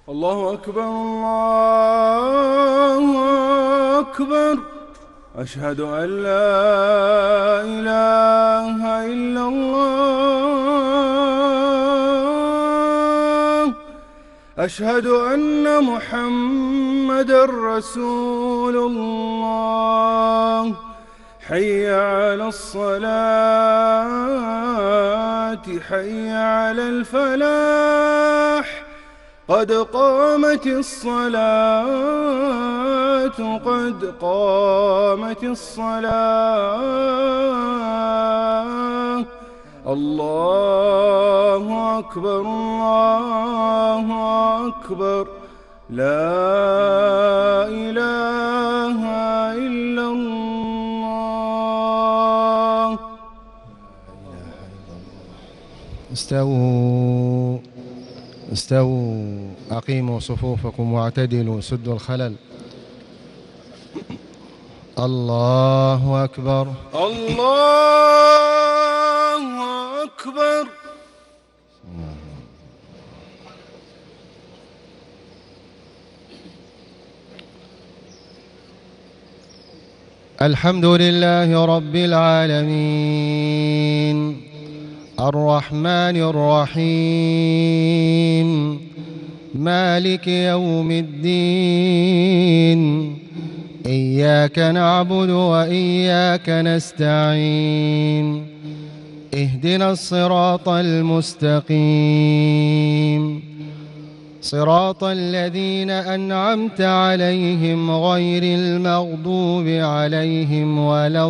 الله أكبر الله أكبر. أشهد أن لا إله إلا الله. أشهد أن محمدًا رسول الله. حي على الصلاة حي على الفلاح. قد قامت الصلاة قد قامت الصلاة. الله أكبر الله أكبر. لا إله إلا الله. استووا استووا، أقيموا صفوفكم واعتدلوا، سدوا الخلل. الله أكبر الله أكبر. الحمد لله رب العالمين، الرحمن الرحيم، مالك يوم الدين. إياك نعبد وإياك نستعين. اهدنا الصراط المستقيم، صراط الذين أنعمت عليهم غير المغضوب عليهم ولا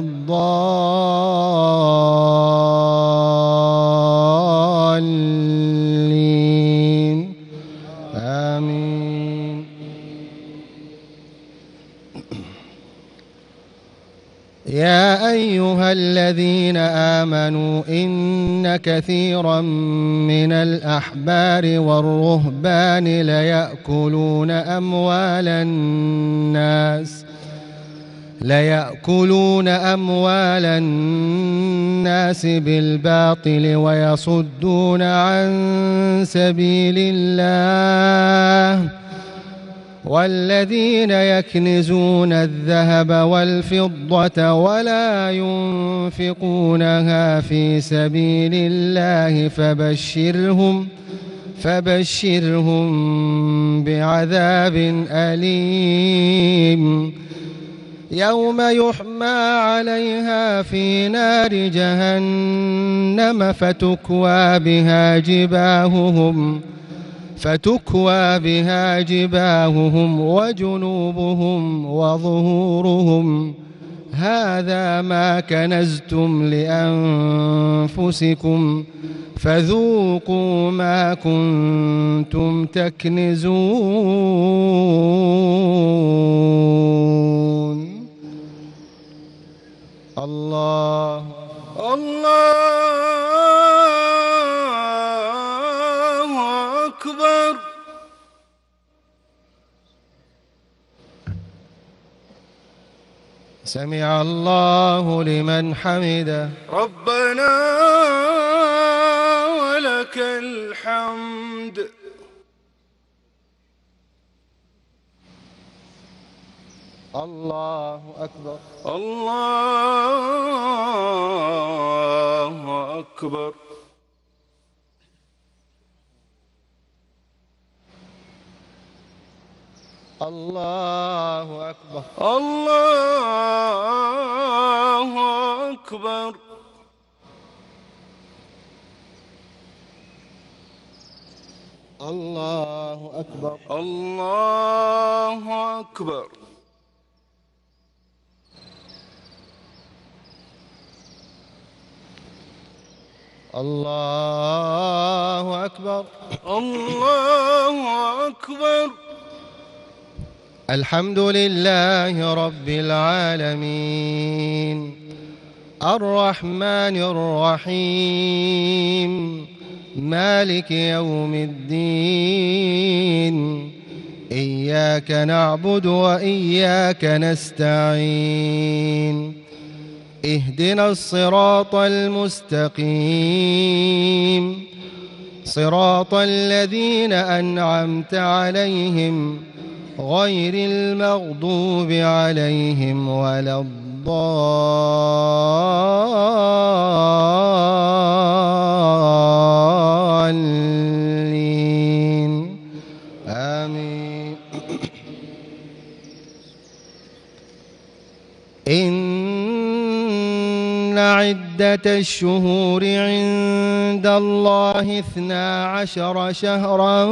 الضالين. آمين. يا أيها الذين آمنوا إن كثيرا من الأحبار والرهبان ليأكلون أموال الناس بالباطل ويصدون عن سبيل الله. والذين يكنزون الذهب والفضة ولا ينفقونها في سبيل الله فبشرهم بعذاب أليم. يوم يحمى عليها في نار جهنم فتكوى بها جباههم وجنوبهم وظهورهم. هذا ما كنزتم لأنفسكم فذوقوا ما كنتم تكنزون. الله أكبر. سمع الله لمن حمده. ربنا ولك الحمد. الله أكبر الله أكبر. الله أكبر الله أكبر. الله أكبر الله أكبر. الله أكبر الله أكبر. الحمد لله رب العالمين، الرحمن الرحيم، مالك يوم الدين. إياك نعبد وإياك نستعين. اهدنا الصراط المستقيم، صراط الذين أنعمت عليهم غير المغضوب عليهم ولا الضالين آمين. إن عدة الشهور عند الله 12 شهرا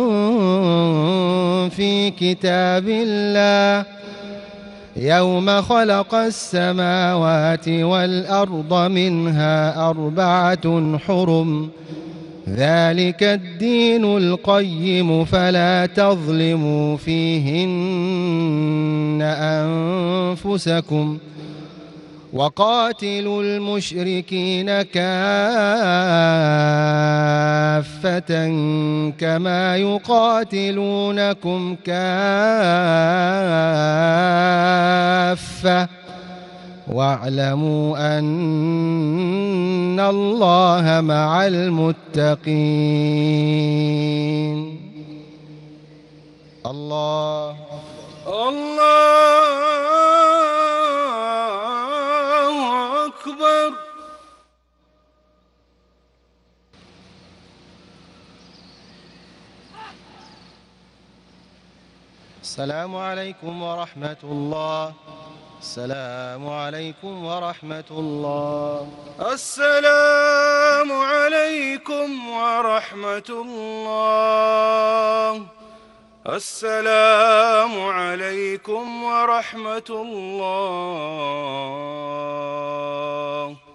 في كتاب الله يوم خلق السماوات والأرض منها 4 حرم ذلك الدين القيم فلا تظلموا فيهن أنفسكم وقاتلوا المشركين كافة كما يقاتلونكم كافة واعلموا أن الله مع المتقين. الله أكبر. السلام عليكم ورحمة الله. السلام عليكم ورحمة الله. السلام عليكم ورحمة الله. السلام عليكم ورحمة الله.